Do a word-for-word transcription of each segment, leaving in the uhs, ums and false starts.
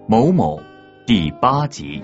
某某第八集。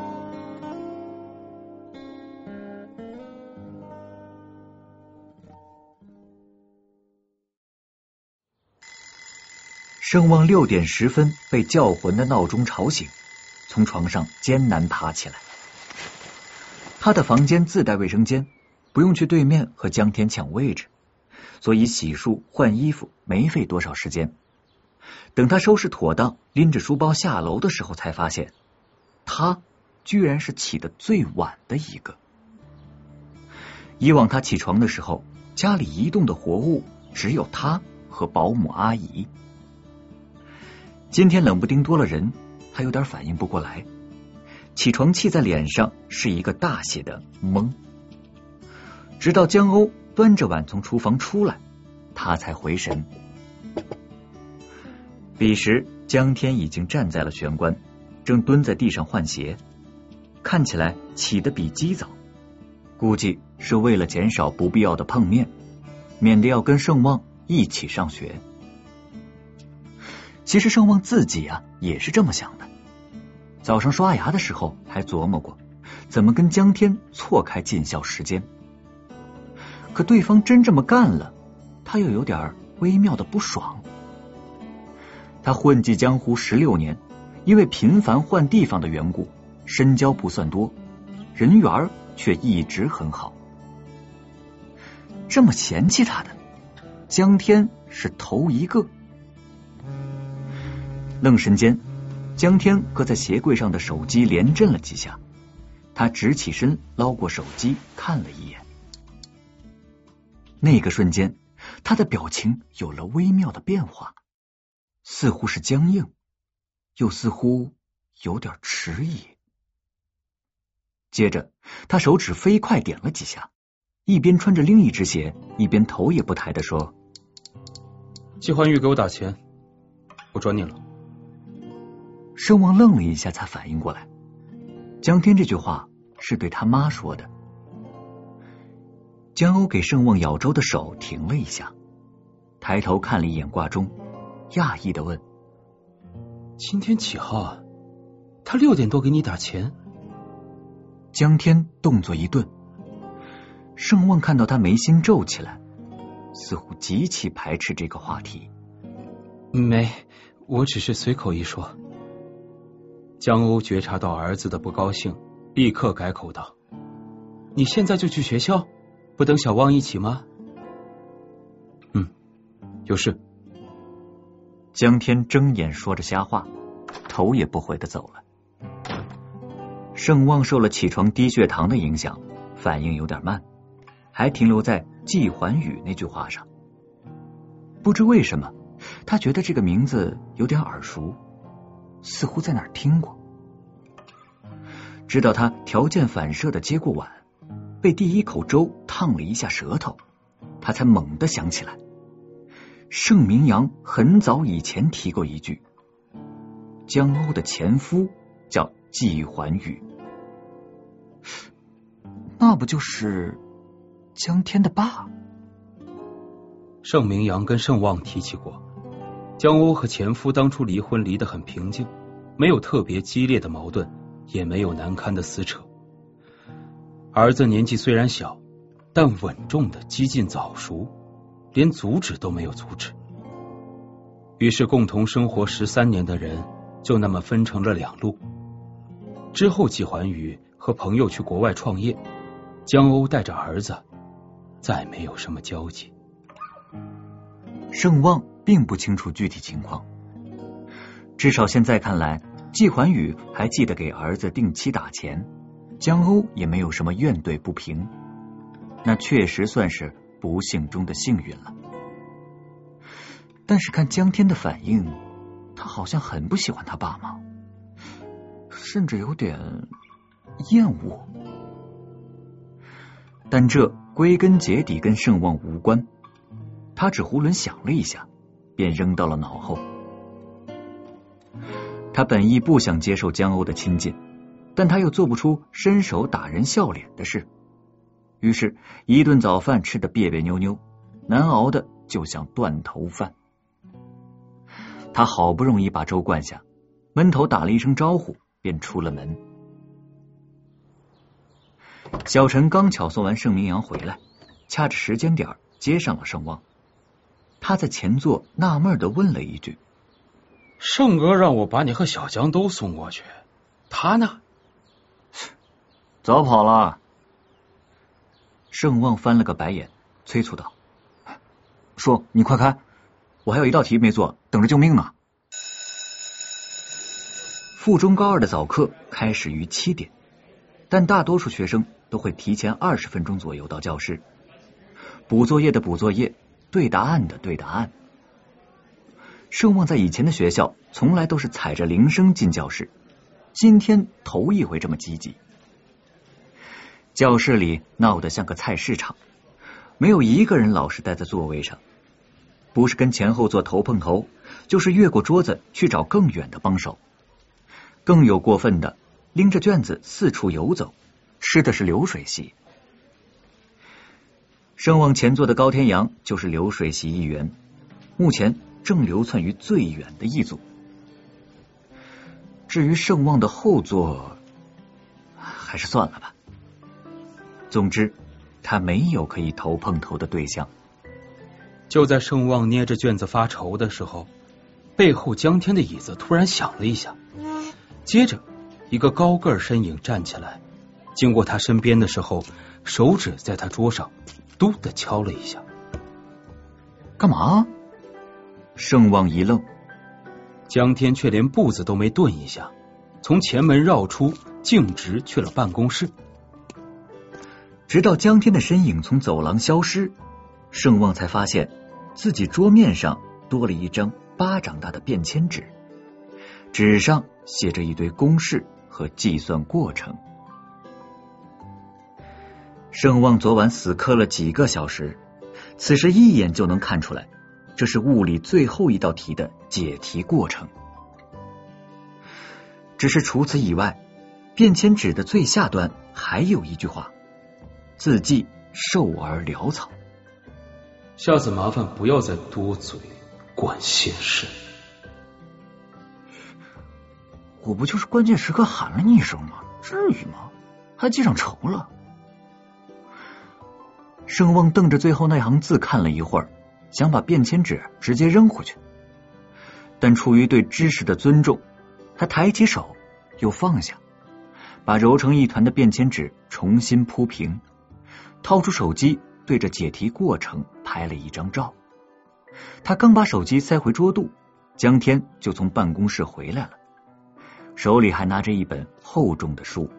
盛旺六点十分被叫魂的闹钟吵醒，从床上艰难爬起来。他的房间自带卫生间，不用去对面和江天抢位置，所以洗漱换衣服没费多少时间。等他收拾妥当，拎着书包下楼的时候，才发现他居然是起得最晚的一个。以往他起床的时候，家里移动的活物只有他和保姆阿姨。今天冷不丁多了人，他有点反应不过来，起床气在脸上是一个大写的懵。直到江欧端着碗从厨房出来，他才回神。彼时江天已经站在了玄关，正蹲在地上换鞋，看起来起得比鸡早，估计是为了减少不必要的碰面，免得要跟盛旺一起上学。其实盛旺自己啊也是这么想的，早上刷牙的时候还琢磨过怎么跟江天错开尽孝时间，可对方真这么干了，他又有点微妙的不爽。他混迹江湖十六年，因为频繁换地方的缘故，深交不算多，人缘却一直很好。这么嫌弃他的江天是头一个。愣神间，江天搁在鞋柜上的手机连震了几下，他直起身捞过手机看了一眼。那个瞬间，他的表情有了微妙的变化，似乎是僵硬，又似乎有点迟疑。接着他手指飞快点了几下，一边穿着另一只鞋，一边头也不抬地说： 季欢玉给我打钱，我转你了。 盛旺愣了一下，才反应过来，江天这句话是对他妈说的。江欧给盛旺舀粥的手停了一下，抬头看了一眼挂钟，讶异的问： 今天几号啊？他六点多给你打钱？ 江天动作一顿，盛旺看到他眉心皱起来，似乎极其排斥这个话题。 没，我只是随口一说。江欧觉察到儿子的不高兴，立刻改口道：你现在就去学校，不等小旺一起吗？嗯，有事。 江天睁眼说着瞎话，头也不回的走了。盛旺受了起床低血糖的影响，反应有点慢，还停留在季环宇那句话上。不知为什么，他觉得这个名字有点耳熟，似乎在哪儿听过。直到他条件反射的接过碗，被第一口粥烫了一下舌头，他才猛地想起来，盛明阳很早以前提过一句，江欧的前夫叫季环宇，那不就是江天的爸？ 盛明阳跟盛旺提起过，江欧和前夫当初离婚离得很平静，没有特别激烈的矛盾，也没有难堪的撕扯。儿子年纪虽然小，但稳重的激进早熟，连阻止都没有阻止。于是共同生活十三年的人就那么分成了两路。之后季环宇和朋友去国外创业，江欧带着儿子，再没有什么交集。 盛旺并不清楚具体情况，至少现在看来，季环宇还记得给儿子定期打钱，江欧也没有什么怨怼不平，那确实算是不幸中的幸运了。但是看江天的反应，他好像很不喜欢他爸妈，甚至有点厌恶。但这归根结底跟盛旺无关，他只囫囵想了一下，便扔到了脑后。他本意不想接受江欧的亲近，但他又做不出伸手打人笑脸的事，于是一顿早饭吃得别别扭扭，难熬的就像断头饭。他好不容易把粥灌下， 闷头打了一声招呼，便出了门。小陈刚巧送完盛明阳回来，掐着时间点接上了盛旺。他在前座纳闷地问了一句： 盛哥让我把你和小江都送过去，他呢？ 早跑了。盛旺翻了个白眼，催促道：叔，你快开，我还有一道题没做，等着救命呢。附中高二的早课开始于七点，但大多数学生都会提前二十分钟左右到教室，补作业的补作业，对答案的对答案。盛旺在以前的学校从来都是踩着铃声进教室，今天头一回这么积极。教室里闹得像个菜市场，没有一个人老实待在座位上，不是跟前后座头碰头，就是越过桌子去找更远的帮手。更有过分的，拎着卷子四处游走，吃的是流水席。盛旺前座的高天阳就是流水席一员，目前正流窜于最远的一组。至于盛旺的后座，还是算了吧。总之，他没有可以头碰头的对象。 就在盛旺捏着卷子发愁的时候，背后江天的椅子突然响了一下，接着一个高个身影站起来，经过他身边的时候，手指在他桌上嘟的敲了一下。 干嘛？盛旺一愣， 江天却连步子都没顿一下，从前门绕出，径直去了办公室。 直到江天的身影从走廊消失，盛旺才发现自己桌面上多了一张巴掌大的便签纸，纸上写着一堆公式和计算过程。盛旺昨晚死磕了几个小时，此时一眼就能看出来，这是物理最后一道题的解题过程。只是除此以外，便签纸的最下端还有一句话：字迹瘦而潦草。 下次麻烦不要再多嘴，管闲事。 我不就是关键时刻喊了你一声吗？至于吗？还记上仇了？盛旺瞪着最后那行字看了一会儿，想把便签纸直接扔回去，但出于对知识的尊重，他抬起手又放下，把揉成一团的便签纸重新铺平，掏出手机对着解题过程拍了一张照。他刚把手机塞回桌肚，江天就从办公室回来了，手里还拿着一本厚重的书。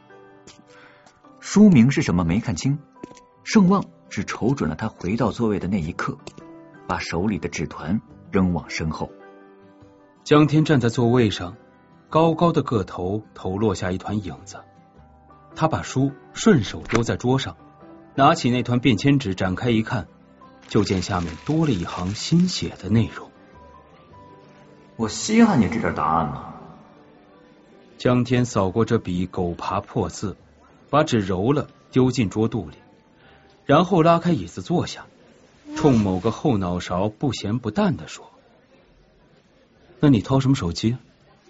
书名是什么没看清，盛旺只瞅准了他回到座位的那一刻，把手里的纸团扔往身后。 江天站在座位上，高高的个头头落下一团影子，他把书顺手丢在桌上，拿起那团便签纸展开一看，就见下面多了一行新写的内容。 我稀罕你这点答案吗？ 江天扫过这笔狗爬破字，把纸揉了丢进桌肚里，然后拉开椅子坐下，冲某个后脑勺不咸不淡地说：那你掏什么手机？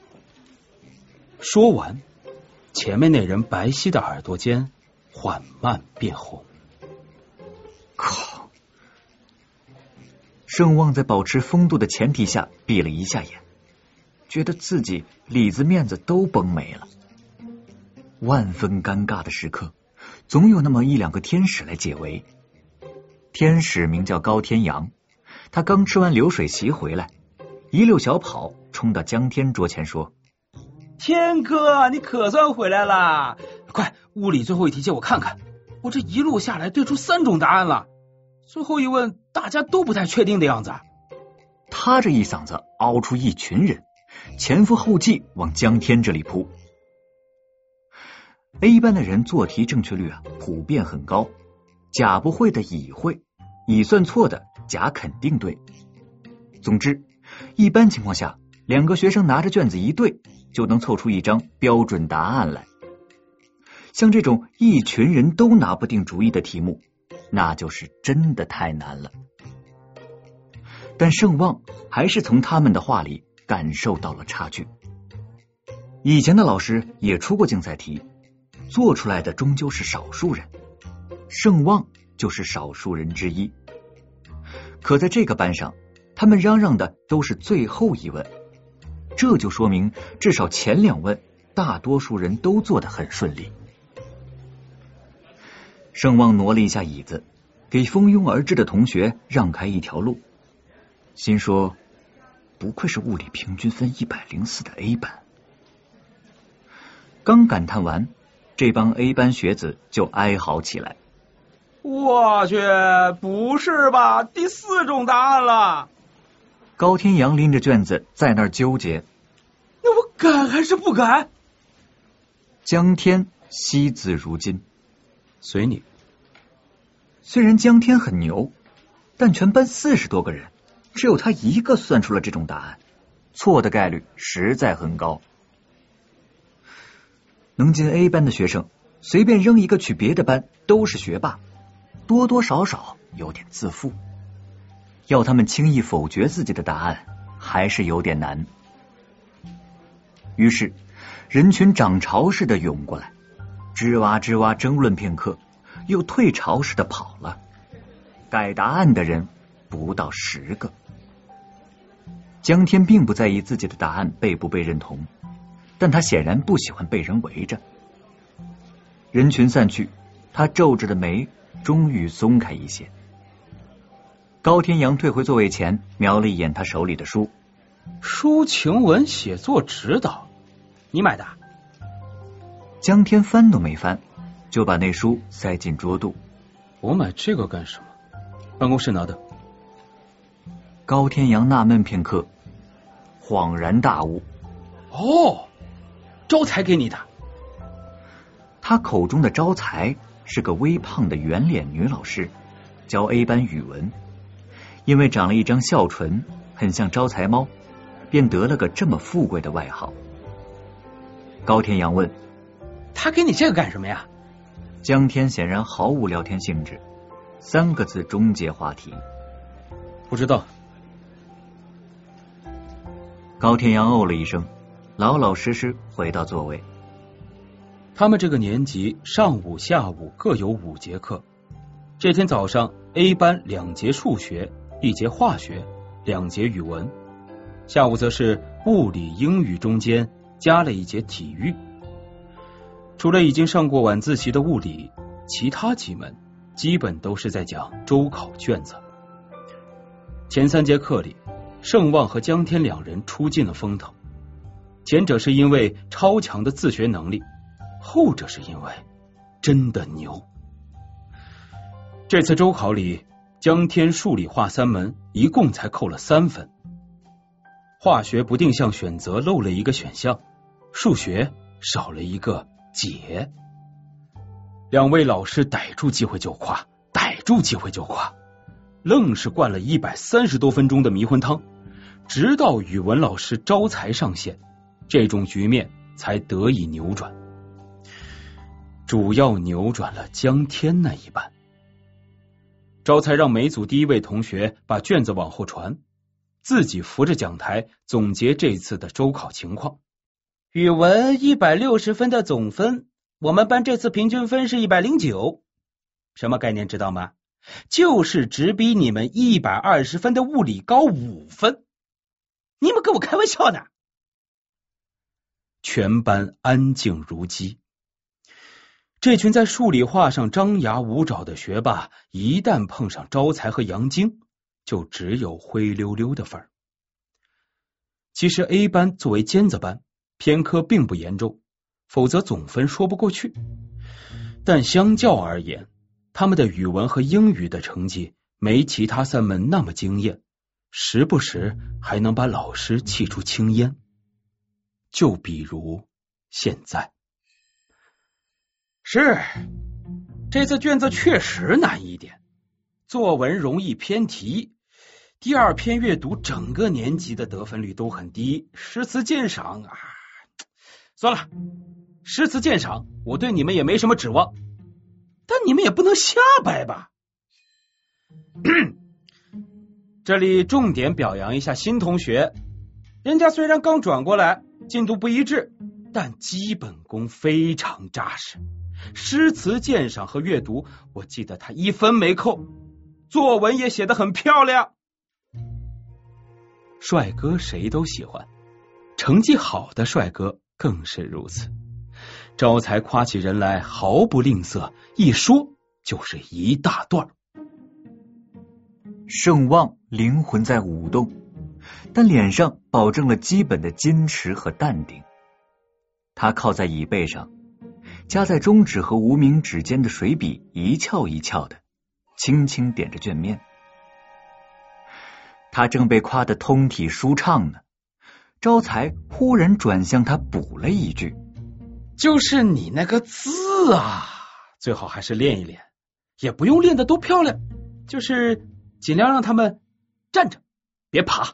说完，前面那人白皙的耳朵尖缓慢变红。 靠！盛旺在保持风度的前提下闭了一下眼，觉得自己里子面子都崩没了。万分尴尬的时刻，总有那么一两个天使来解围。天使名叫高天阳，他刚吃完流水席回来，一溜小跑冲到江天桌前说： 天哥，你可算回来啦！快，物理最后一题借我看看，我这一路下来对出三种答案了，最后一问大家都不太确定的样子。 他这一嗓子凹出一群人，前赴后继往江天这里扑。A 班的人做题正确率啊普遍很高，甲不会的乙会，乙算错的甲肯定对。总之，一般情况下，两个学生拿着卷子一对，就能凑出一张标准答案来。像这种一群人都拿不定主意的题目，那就是真的太难了。但盛旺还是从他们的话里感受到了差距。 以前的老师也出过竞赛题，做出来的终究是少数人，盛旺就是少数人之一。可在这个班上，他们嚷嚷的都是最后一问，这就说明至少前两问大多数人都做得很顺利。盛旺挪了一下椅子，给蜂拥而至的同学让开一条路，心说不愧是物理平均分一百零四的 A 班。刚感叹完，这帮 A 班学子就哀嚎起来。 我去，不是吧？第四种答案了。 高天阳拎着卷子在那儿纠结， 那我改还是不改？ 江天惜字如金， 随你。 虽然江天很牛，但全班四十多个人，只有他一个算出了这种答案，错的概率实在很高。能进 A 班的学生，随便扔一个去别的班都是学霸，多多少少有点自负。要他们轻易否决自己的答案，还是有点难。于是，人群涨潮似的涌过来，吱哇吱哇争论片刻，又退潮似的跑了。改答案的人不到十个。江天并不在意自己的答案被不被认同，但他显然不喜欢被人围着。人群散去，他皱着的眉终于松开一些。高天阳退回座位前，瞄了一眼他手里的书， 抒情文写作指导，你买的？ 江天翻都没翻，就把那书塞进桌肚。 我买这个干什么？办公室拿的。 高天阳纳闷片刻，恍然大悟。 哦，招财给你的。 他口中的招财是个微胖的圆脸女老师，教 A 班语文，因为长了一张笑唇，很像招财猫，便得了个这么富贵的外号。高天阳问， 他给你这个干什么呀？ 江天显然毫无聊天兴致，三个字终结话题。 不知道。 高天阳哦了一声，老老实实回到座位。 他们这个年级上午下午各有五节课，这天早上 A 班两节数学，一节化学，两节语文，下午则是物理英语中间加了一节体育。除了已经上过晚自习的物理，其他几门基本都是在讲周考卷子。前三节课里，盛旺和江天两人出尽了风头，前者是因为超强的自学能力，后者是因为真的牛。这次周考里，江天数理化三门一共才扣了三分，化学不定向选择漏了一个选项，数学少了一个解。两位老师逮住机会就夸，逮住机会就夸，愣是灌了一百三十多分钟的迷魂汤，直到语文老师招财上线，这种局面才得以扭转。主要扭转了江天那一半。招财让每组第一位同学把卷子往后传，自己扶着讲台总结这次的周考情况。 语文一百六十分的总分，我们班这次平均分是一百零九。什么概念知道吗？就是只比你们一百二十分的物理高五分。你们跟我开玩笑呢？ 全班安静如鸡。这群在数理化上张牙舞爪的学霸，一旦碰上招财和杨晶，就只有灰溜溜的份儿。其实 A 班作为尖子班，偏科并不严重，否则总分说不过去。但相较而言，他们的语文和英语的成绩没其他三门那么惊艳，时不时还能把老师气出青烟。就比如现在。 是，这次卷子确实难一点，作文容易偏题，第二篇阅读整个年级的得分率都很低，诗词鉴赏啊，算了，诗词鉴赏我对你们也没什么指望，但你们也不能瞎掰吧。这里重点表扬一下新同学，人家虽然刚转过来，进度不一致， 但基本功非常扎实，诗词鉴赏和阅读，我记得他一分没扣，作文也写得很漂亮。 帅哥谁都喜欢，成绩好的帅哥更是如此。招财夸起人来毫不吝啬，一说就是一大段。 盛望灵魂在舞动，但脸上保证了基本的矜持和淡定。他靠在椅背上，夹在中指和无名指间的水笔一翘一翘的，轻轻点着卷面。他正被夸得通体舒畅呢，招财忽然转向他补了一句： 就是你那个字啊，最好还是练一练，也不用练得多漂亮，就是尽量让他们站着别爬。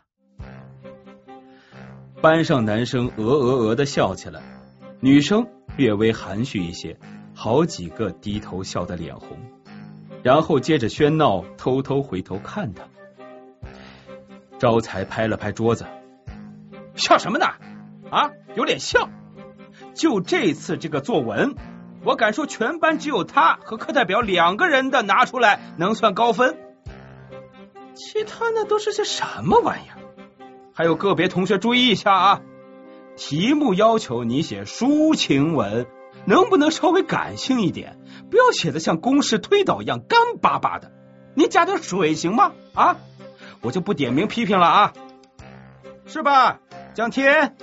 班上男生鹅鹅鹅的笑起来，女生略微含蓄一些，好几个低头笑得脸红，然后接着喧闹，偷偷回头看他。招财拍了拍桌子： 笑什么呢？啊，有脸笑！就这次这个作文，我敢说全班只有他和课代表两个人的拿出来能算高分，其他那都是些什么玩意儿？还有个别同学注意一下啊，题目要求你写抒情文，能不能稍微感性一点？不要写得像公式推导一样干巴巴的，你加点水行吗？啊，我就不点名批评了啊，是吧，江天？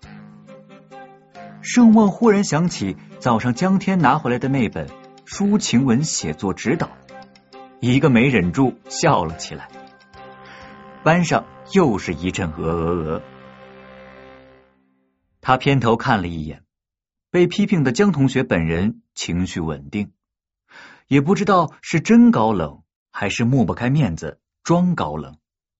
盛望忽然想起早上江天拿回来的那本抒情文写作指导，一个没忍住笑了起来。班上又是一阵鹅鹅鹅。他偏头看了一眼，被批评的江同学本人情绪稳定，也不知道是真高冷还是抹不开面子装高冷。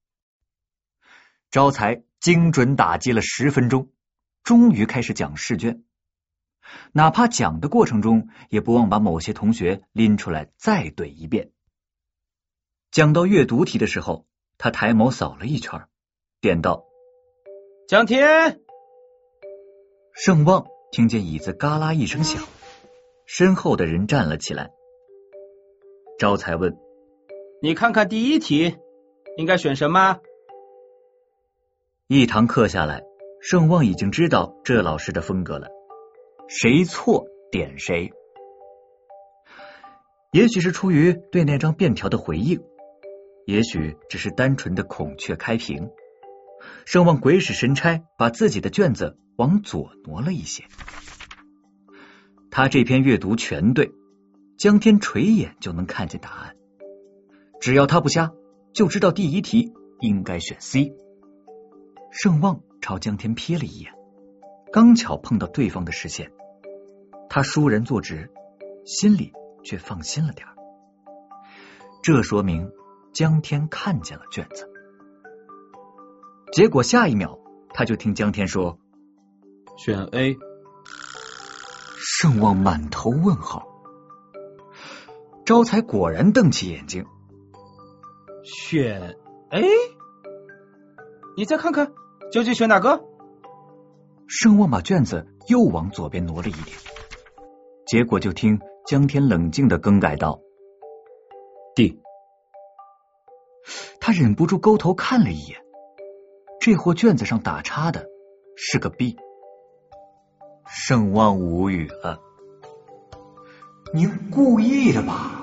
招财精准打击了十分钟，终于开始讲试卷，哪怕讲的过程中也不忘把某些同学拎出来再对一遍。讲到阅读题的时候，他抬眸扫了一圈，点道： 江天。 盛望听见椅子嘎啦一声响，身后的人站了起来。招财问： 你看看第一题应该选什么？ 一堂课下来，盛望已经知道这老师的风格了，谁错点谁。也许是出于对那张便条的回应，也许只是单纯的孔雀开屏，盛望鬼使神差把自己的卷子往左挪了一些。他这篇阅读全对，江天垂眼就能看见答案，只要他不瞎，就知道第一题应该选 C。 盛望朝江天瞥了一眼，刚巧碰到对方的视线，他倏然坐直，心里却放心了点。这说明江天看见了卷子。结果下一秒他就听江天说选 A。 盛望满头问号，招财果然瞪起眼睛： 选 A？ 你再看看究竟选哪个？ 盛望把卷子又往左边挪了一点，结果就听江天冷静地更改道 D。 他忍不住勾头看了一眼，这货卷子上打叉的是个 B。 盛望无语了：您故意的吧？